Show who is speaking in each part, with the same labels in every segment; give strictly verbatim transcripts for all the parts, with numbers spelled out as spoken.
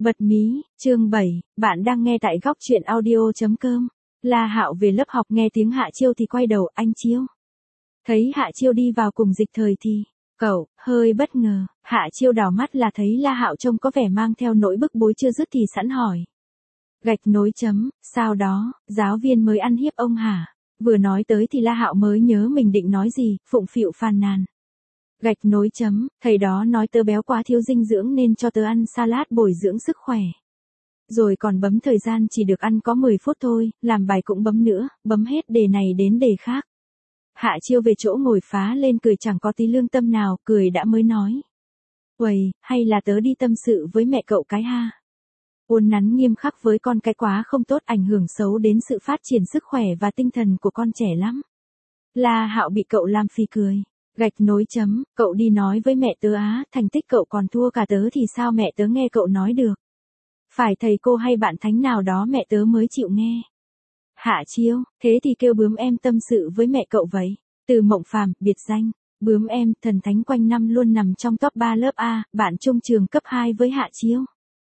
Speaker 1: Bật mí, chương bảy, bạn đang nghe tại góc truyện audio chấm com. La Hạo về lớp học nghe tiếng Hạ Chiêu thì quay đầu, anh Chiêu. Thấy Hạ Chiêu đi vào cùng Dịch Thời thì, cậu, hơi bất ngờ, Hạ Chiêu đảo mắt là thấy La Hạo trông có vẻ mang theo nỗi bức bối chưa dứt thì sẵn hỏi. Gạch nối chấm, sau đó, giáo viên mới ăn hiếp ông hả? Vừa nói tới thì La Hạo mới nhớ mình định nói gì, phụng phịu phàn nàn. Gạch nối chấm, thầy đó nói tớ béo quá thiếu dinh dưỡng nên cho tớ ăn salad bồi dưỡng sức khỏe. Rồi còn bấm thời gian chỉ được ăn có mười phút thôi, làm bài cũng bấm nữa, bấm hết đề này đến đề khác. Hạ Chiêu về chỗ ngồi phá lên cười chẳng có tí lương tâm nào, cười đã mới nói. Uầy, hay là tớ đi tâm sự với mẹ cậu cái ha? Uốn nắn nghiêm khắc với con cái quá không tốt, ảnh hưởng xấu đến sự phát triển sức khỏe và tinh thần của con trẻ lắm. La Hạo bị cậu làm phì cười. Gạch nối chấm, cậu đi nói với mẹ tớ á, thành tích cậu còn thua cả tớ thì sao mẹ tớ nghe cậu nói được. Phải thầy cô hay bạn thánh nào đó mẹ tớ mới chịu nghe. Hạ Chiêu, thế thì kêu bướm em tâm sự với mẹ cậu vậy. Từ Mộng Phàm, biệt danh, bướm em, thần thánh quanh năm luôn nằm trong top ba lớp A, bạn chung trường cấp hai với Hạ Chiêu.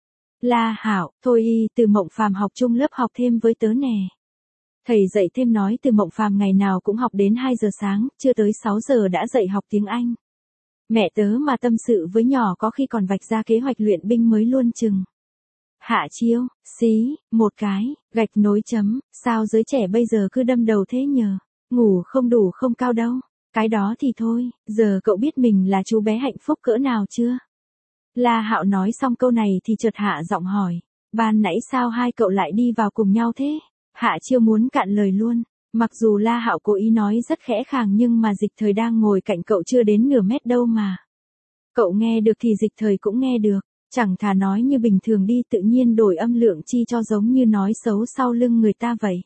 Speaker 1: La Hạo, thôi y, Từ Mộng Phàm học chung lớp học thêm với tớ nè. Thầy dạy thêm nói Từ Mộng Phàm ngày nào cũng học đến hai giờ sáng, chưa tới sáu giờ đã dạy học tiếng Anh. Mẹ tớ mà tâm sự với nhỏ có khi còn vạch ra kế hoạch luyện binh mới luôn chừng. Hạ Chiêu, xí, một cái, gạch nối chấm, sao giới trẻ bây giờ cứ đâm đầu thế nhờ, ngủ không đủ không cao đâu, cái đó thì thôi, giờ cậu biết mình là chú bé hạnh phúc cỡ nào chưa? La Hạo nói xong câu này thì chợt hạ giọng hỏi, ban nãy sao hai cậu lại đi vào cùng nhau thế? Hạ Chiêu muốn cạn lời luôn, mặc dù La Hạo cố ý nói rất khẽ khàng nhưng mà Dịch Thời đang ngồi cạnh cậu chưa đến nửa mét đâu mà. Cậu nghe được thì Dịch Thời cũng nghe được, chẳng thà nói như bình thường đi, tự nhiên đổi âm lượng chi cho giống như nói xấu sau lưng người ta vậy.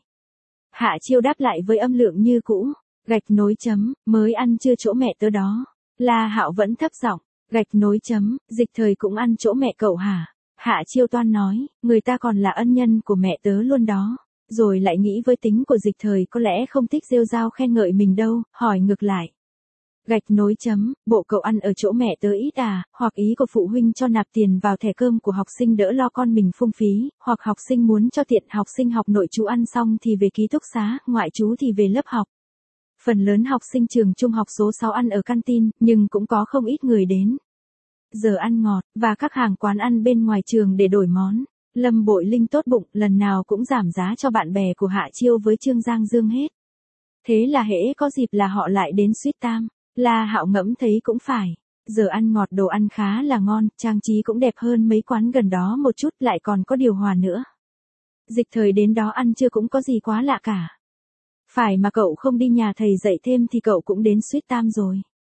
Speaker 1: Hạ Chiêu đáp lại với âm lượng như cũ, gạch nối chấm, mới ăn chưa chỗ mẹ tớ đó. La Hạo vẫn thấp giọng, gạch nối chấm, Dịch Thời cũng ăn chỗ mẹ cậu hả? Hạ Chiêu toan nói, người ta còn là ân nhân của mẹ tớ luôn đó. Rồi lại nghĩ với tính của Dịch Thời có lẽ không thích rêu rao khen ngợi mình đâu, hỏi ngược lại. Gạch nối chấm, bộ cậu ăn ở chỗ mẹ tớ ít à, hoặc ý của phụ huynh cho nạp tiền vào thẻ cơm của học sinh đỡ lo con mình phung phí, hoặc học sinh muốn cho tiện học sinh học nội trú ăn xong thì về ký túc xá, ngoại trú thì về lớp học. Phần lớn học sinh trường trung học số sáu ăn ở canteen, nhưng cũng có không ít người đến giờ ăn ngọt, và các hàng quán ăn bên ngoài trường để đổi món. Lâm Bội Linh tốt bụng, lần nào cũng giảm giá cho bạn bè của Hạ Chiêu với Trương Giang Dương hết. Thế là hễ có dịp là họ lại đến suýt tam. La Hạo ngẫm thấy cũng phải. Giờ ăn ngọt đồ ăn khá là ngon, trang trí cũng đẹp hơn mấy quán gần đó một chút, lại còn có điều hòa nữa. Dịch Thời đến đó ăn chưa cũng có gì quá lạ cả. Phải mà cậu không đi nhà thầy dạy thêm thì cậu cũng đến suýt tam rồi.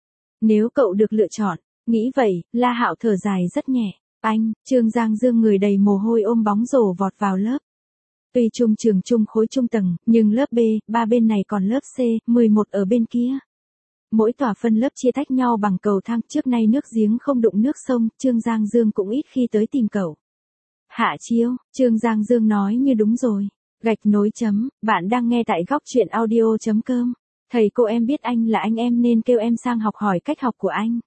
Speaker 1: Nếu cậu được lựa chọn, nghĩ vậy, La Hạo thở dài rất nhẹ. Anh, Trương Giang Dương người đầy mồ hôi ôm bóng rổ vọt vào lớp. Tuy chung trường chung khối trung tầng, nhưng lớp B, ba bên này còn lớp C, mười một ở bên kia. Mỗi tòa phân lớp chia tách nhau bằng cầu thang, trước nay nước giếng không đụng nước sông, Trương Giang Dương cũng ít khi tới tìm cậu. Hạ Chiêu, Trương Giang Dương nói như đúng rồi. Gạch nối chấm, bạn đang nghe tại góc truyện audio chấm com. Thầy cô em biết anh là anh em nên kêu em sang học hỏi cách học của anh.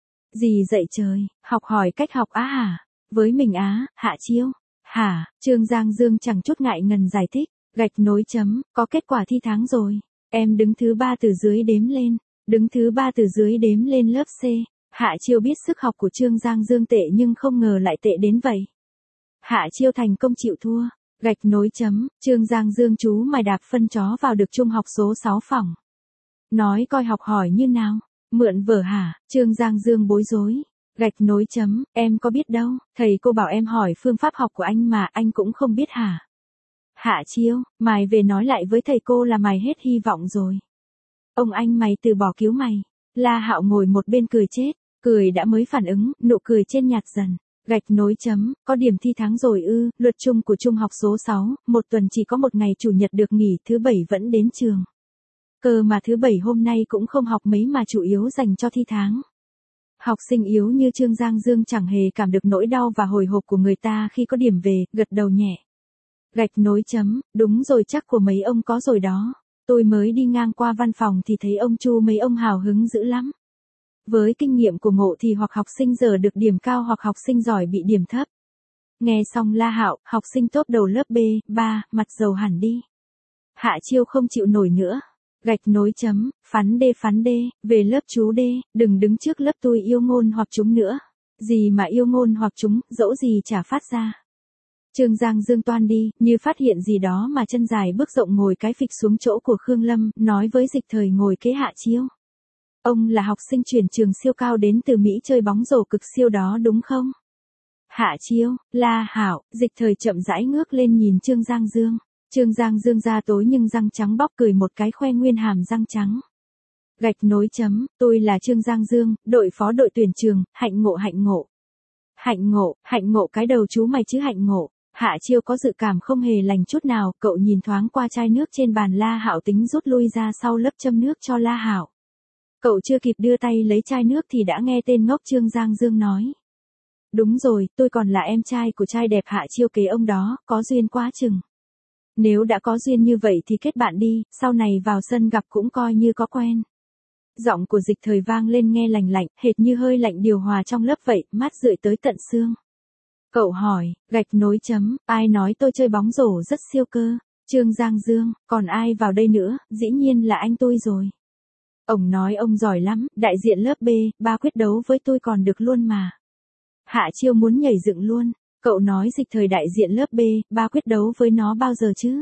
Speaker 1: Gì dậy trời, học hỏi cách học á hả? Với mình á, Hạ Chiêu. Hả, Trương Giang Dương chẳng chút ngại ngần giải thích, gạch nối chấm, có kết quả thi tháng rồi. Em đứng thứ ba từ dưới đếm lên, đứng thứ ba từ dưới đếm lên lớp C. Hạ Chiêu biết sức học của Trương Giang Dương tệ nhưng không ngờ lại tệ đến vậy. Hạ Chiêu thành công chịu thua, gạch nối chấm, Trương Giang Dương chú mày đạp phân chó vào được trung học số sáu phòng. Nói coi học hỏi như nào. Mượn vở hả, Trương Giang Dương bối rối. Gạch nối chấm, em có biết đâu, thầy cô bảo em hỏi phương pháp học của anh mà anh cũng không biết hả? Hạ Chiêu, mày về nói lại với thầy cô là mày hết hy vọng rồi. Ông anh mày từ bỏ cứu mày. La Hạo ngồi một bên cười chết, cười đã mới phản ứng, nụ cười trên nhạt dần. Gạch nối chấm, có điểm thi tháng rồi ư, luật chung của trung học số sáu, một tuần chỉ có một ngày chủ nhật được nghỉ, thứ bảy vẫn đến trường. Cơ mà thứ bảy hôm nay cũng không học mấy mà chủ yếu dành cho thi tháng. Học sinh yếu như Trương Giang Dương chẳng hề cảm được nỗi đau và hồi hộp của người ta khi có điểm về, gật đầu nhẹ. Gạch nối chấm, đúng rồi, chắc của mấy ông có rồi đó. Tôi mới đi ngang qua văn phòng thì thấy ông Chu mấy ông hào hứng dữ lắm. Với kinh nghiệm của Ngộ thì hoặc học sinh giờ được điểm cao hoặc học sinh giỏi bị điểm thấp. Nghe xong La Hạo, học sinh tốt đầu lớp B ba, mặt dầu hẳn đi. Hạ Chiêu không chịu nổi nữa. Gạch nối chấm, phắn đê phắn đê, về lớp chú đê, đừng đứng trước lớp tôi yêu ngôn hoặc chúng nữa. Gì mà yêu ngôn hoặc chúng, dẫu gì chả phát ra. Trương Giang Dương toan đi, như phát hiện gì đó mà chân dài bước rộng ngồi cái phịch xuống chỗ của Khương Lâm, nói với Dịch Thời ngồi kế Hạ Chiêu. Ông là học sinh chuyển trường siêu cao đến từ Mỹ chơi bóng rổ cực siêu đó đúng không? Hạ Chiêu, La Hạo, Dịch Thời chậm rãi ngước lên nhìn Trương Giang Dương. Trương Giang Dương da tối nhưng răng trắng bóc cười một cái khoe nguyên hàm răng trắng. Gạch nối chấm, tôi là Trương Giang Dương, đội phó đội tuyển trường, hạnh ngộ hạnh ngộ. Hạnh ngộ, hạnh ngộ cái đầu chú mày chứ hạnh ngộ. Hạ Chiêu có dự cảm không hề lành chút nào, cậu nhìn thoáng qua chai nước trên bàn La Hạo tính rút lui ra sau lớp châm nước cho La Hạo. Cậu chưa kịp đưa tay lấy chai nước thì đã nghe tên ngốc Trương Giang Dương nói. Đúng rồi, tôi còn là em trai của trai đẹp Hạ Chiêu kế ông đó, có duyên quá chừng. Nếu đã có duyên như vậy thì kết bạn đi, sau này vào sân gặp cũng coi như có quen. Giọng của Dịch Thời vang lên nghe lành lạnh, hệt như hơi lạnh điều hòa trong lớp vậy, mát rượi tới tận xương. Cậu hỏi, gạch nối chấm, ai nói tôi chơi bóng rổ rất siêu cơ? Trương Giang Dương, còn ai vào đây nữa, dĩ nhiên là anh tôi rồi. Ông nói ông giỏi lắm, đại diện lớp B, ba quyết đấu với tôi còn được luôn mà. Hạ Chiêu muốn nhảy dựng luôn. Cậu nói Dịch Thời đại diện lớp B, ba quyết đấu với nó bao giờ chứ?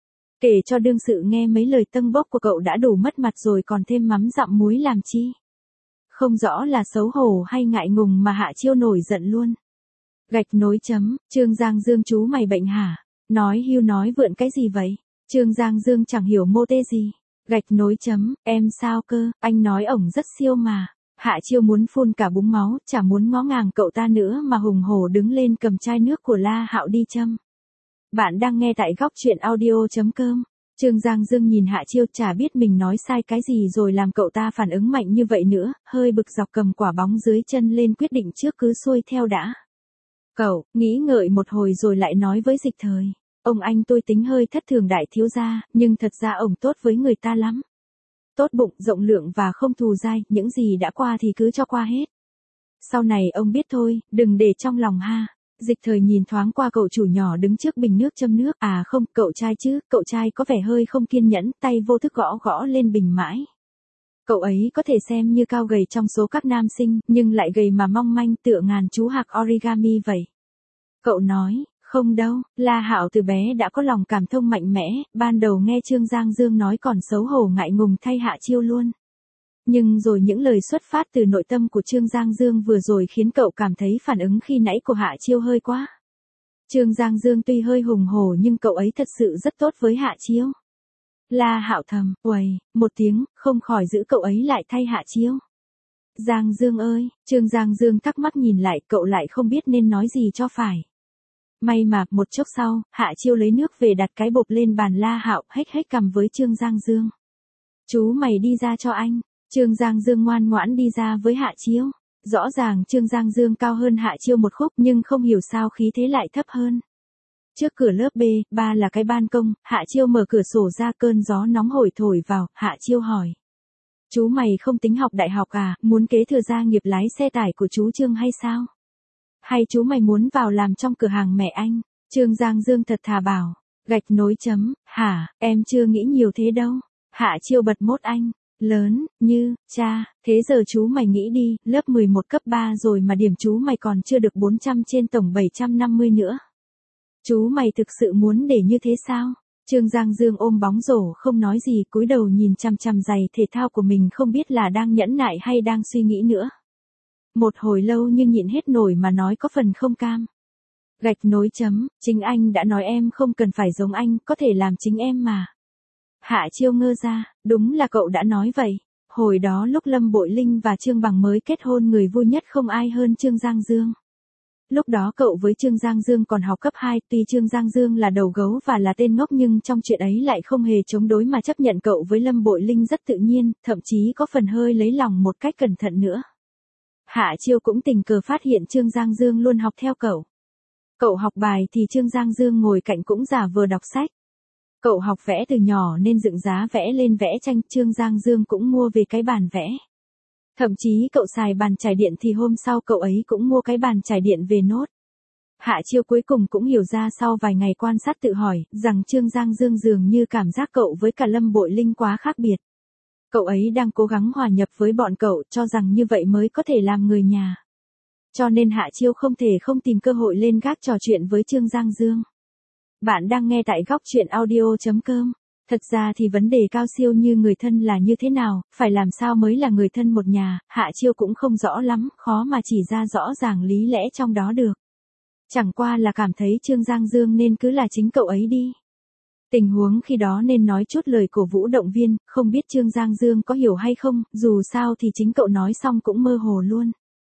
Speaker 1: Kể cho đương sự nghe mấy lời tâng bốc của cậu đã đủ mất mặt rồi còn thêm mắm dặm muối làm chi? Không rõ là xấu hổ hay ngại ngùng mà Hạ Chiêu nổi giận luôn. Gạch nối chấm, Trương Giang Dương chú mày bệnh hả? Nói hưu nói vượn cái gì vậy? Trương Giang Dương chẳng hiểu mô tê gì. Gạch nối chấm, em sao cơ, anh nói ổng rất siêu mà. Hạ Chiêu muốn phun cả búng máu, chả muốn ngó ngàng cậu ta nữa mà hùng hổ đứng lên cầm chai nước của La Hạo đi châm. Bạn đang nghe tại góc truyện audio chấm com. Trương Giang Dương nhìn Hạ Chiêu chả biết mình nói sai cái gì rồi làm cậu ta phản ứng mạnh như vậy nữa, hơi bực dọc cầm quả bóng dưới chân lên quyết định trước cứ xuôi theo đã. Cậu, nghĩ ngợi một hồi rồi lại nói với Dịch Thời. Ông anh tôi tính hơi thất thường đại thiếu gia, nhưng thật ra ông tốt với người ta lắm. Tốt bụng, rộng lượng và không thù dai, những gì đã qua thì cứ cho qua hết. Sau này ông biết thôi, đừng để trong lòng ha. Dịch Thời nhìn thoáng qua cậu chủ nhỏ đứng trước bình nước châm nước. À không, cậu trai chứ, cậu trai có vẻ hơi không kiên nhẫn, tay vô thức gõ gõ lên bình mãi. Cậu ấy có thể xem như cao gầy trong số các nam sinh, nhưng lại gầy mà mong manh tựa ngàn chú hạc origami vậy. Cậu nói, không đâu, La Hạo từ bé đã có lòng cảm thông mạnh mẽ, ban đầu nghe Trương Giang Dương nói còn xấu hổ ngại ngùng thay Hạ Chiêu luôn. Nhưng rồi những lời xuất phát từ nội tâm của Trương Giang Dương vừa rồi khiến cậu cảm thấy phản ứng khi nãy của Hạ Chiêu hơi quá. Trương Giang Dương tuy hơi hùng hổ nhưng cậu ấy thật sự rất tốt với Hạ Chiêu. La Hạo thầm, uầy, một tiếng, không khỏi giữ cậu ấy lại thay Hạ Chiêu. Giang Dương ơi, Trương Giang Dương thắc mắc nhìn lại, cậu lại không biết nên nói gì cho phải. May mà, một chốc sau, Hạ Chiêu lấy nước về đặt cái bộp lên bàn La Hạo, hếch hếch cằm với Trương Giang Dương. Chú mày đi ra cho anh. Trương Giang Dương ngoan ngoãn đi ra với Hạ Chiêu. Rõ ràng Trương Giang Dương cao hơn Hạ Chiêu một khúc nhưng không hiểu sao khí thế lại thấp hơn. Trước cửa lớp B ba là cái ban công, Hạ Chiêu mở cửa sổ ra, cơn gió nóng hổi thổi vào, Hạ Chiêu hỏi. Chú mày không tính học đại học à, muốn kế thừa gia nghiệp lái xe tải của chú Trương hay sao? Hay chú mày muốn vào làm trong cửa hàng mẹ anh? Trương Giang Dương thật thà bảo. Gạch nối chấm, hả, em chưa nghĩ nhiều thế đâu. Hạ Chiêu bật mốt anh. Lớn, như, cha, thế giờ chú mày nghĩ đi, lớp mười một cấp ba rồi mà điểm chú mày còn chưa được bốn trăm trên tổng bảy trăm năm mươi nữa. Chú mày thực sự muốn để như thế sao? Trương Giang Dương ôm bóng rổ không nói gì, cúi đầu nhìn chằm chằm giày thể thao của mình không biết là đang nhẫn nại hay đang suy nghĩ nữa. Một hồi lâu nhưng nhịn hết nổi mà nói có phần không cam. Gạch nối chấm, chính anh đã nói em không cần phải giống anh, có thể làm chính em mà. Hạ Chiêu ngơ ra, đúng là cậu đã nói vậy. Hồi đó lúc Lâm Bội Linh và Trương Bằng mới kết hôn người vui nhất không ai hơn Trương Giang Dương. Lúc đó cậu với Trương Giang Dương còn học cấp hai, tuy Trương Giang Dương là đầu gấu và là tên ngốc nhưng trong chuyện ấy lại không hề chống đối mà chấp nhận cậu với Lâm Bội Linh rất tự nhiên, thậm chí có phần hơi lấy lòng một cách cẩn thận nữa. Hạ Chiêu cũng tình cờ phát hiện Trương Giang Dương luôn học theo cậu. Cậu học bài thì Trương Giang Dương ngồi cạnh cũng giả vờ đọc sách. Cậu học vẽ từ nhỏ nên dựng giá vẽ lên vẽ tranh, Trương Giang Dương cũng mua về cái bàn vẽ. Thậm chí cậu xài bàn chải điện thì hôm sau cậu ấy cũng mua cái bàn chải điện về nốt. Hạ Chiêu cuối cùng cũng hiểu ra sau vài ngày quan sát tự hỏi, rằng Trương Giang Dương dường như cảm giác cậu với cả Lâm Bội Linh quá khác biệt. Cậu ấy đang cố gắng hòa nhập với bọn cậu, cho rằng như vậy mới có thể làm người nhà. Cho nên Hạ Chiêu không thể không tìm cơ hội lên gác trò chuyện với Trương Giang Dương. Bạn đang nghe tại góc truyện audio chấm com. Thật ra thì vấn đề cao siêu như người thân là như thế nào, phải làm sao mới là người thân một nhà, Hạ Chiêu cũng không rõ lắm, khó mà chỉ ra rõ ràng lý lẽ trong đó được. Chẳng qua là cảm thấy Trương Giang Dương nên cứ là chính cậu ấy đi. Tình huống khi đó nên nói chút lời cổ vũ động viên, không biết Trương Giang Dương có hiểu hay không, dù sao thì chính cậu nói xong cũng mơ hồ luôn.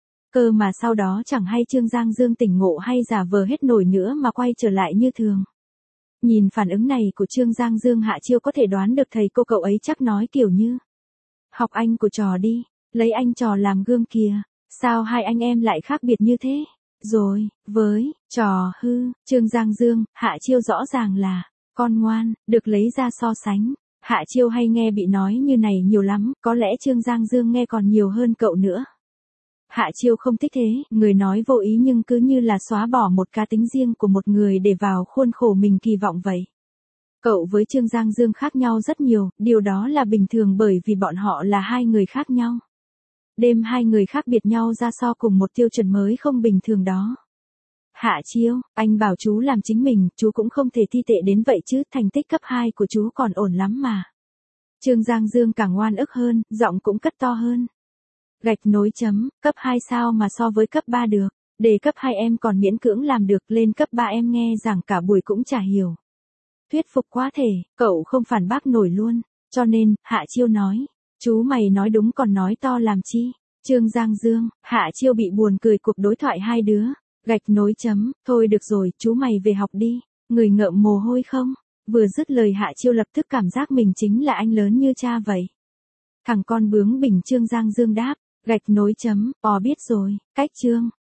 Speaker 1: Cơ mà sau đó chẳng hay Trương Giang Dương tỉnh ngộ hay giả vờ hết nổi nữa mà quay trở lại như thường. Nhìn phản ứng này của Trương Giang Dương, Hạ Chiêu có thể đoán được thầy cô cậu ấy chắc nói kiểu như: học anh của trò đi, lấy anh trò làm gương kìa, sao hai anh em lại khác biệt như thế? Rồi, với, trò hư, Trương Giang Dương, Hạ Chiêu rõ ràng là con ngoan, được lấy ra so sánh. Hạ Chiêu hay nghe bị nói như này nhiều lắm, có lẽ Trương Giang Dương nghe còn nhiều hơn cậu nữa. Hạ Chiêu không thích thế, người nói vô ý nhưng cứ như là xóa bỏ một cá tính riêng của một người để vào khuôn khổ mình kỳ vọng vậy. Cậu với Trương Giang Dương khác nhau rất nhiều, điều đó là bình thường bởi vì bọn họ là hai người khác nhau. Đêm hai người khác biệt nhau ra so cùng một tiêu chuẩn mới không bình thường đó. Hạ Chiêu, anh bảo chú làm chính mình, chú cũng không thể thi tệ đến vậy chứ, thành tích cấp hai của chú còn ổn lắm mà. Trương Giang Dương càng ngoan ức hơn, giọng cũng cất to hơn. Gạch nối chấm, cấp hai sao mà so với cấp ba được, đề cấp hai em còn miễn cưỡng làm được, lên cấp ba em nghe giảng cả buổi cũng chả hiểu. Thuyết phục quá thể, cậu không phản bác nổi luôn, cho nên, Hạ Chiêu nói, chú mày nói đúng còn nói to làm chi? Trương Giang Dương, Hạ Chiêu bị buồn cười cuộc đối thoại hai đứa, gạch nối chấm, thôi được rồi, chú mày về học đi, người ngợm mồ hôi không? Vừa dứt lời Hạ Chiêu lập tức cảm giác mình chính là anh lớn như cha vậy. Thằng con bướng bỉnh, Trương Giang Dương đáp, gạch nối chấm, ò biết rồi, cách Trương.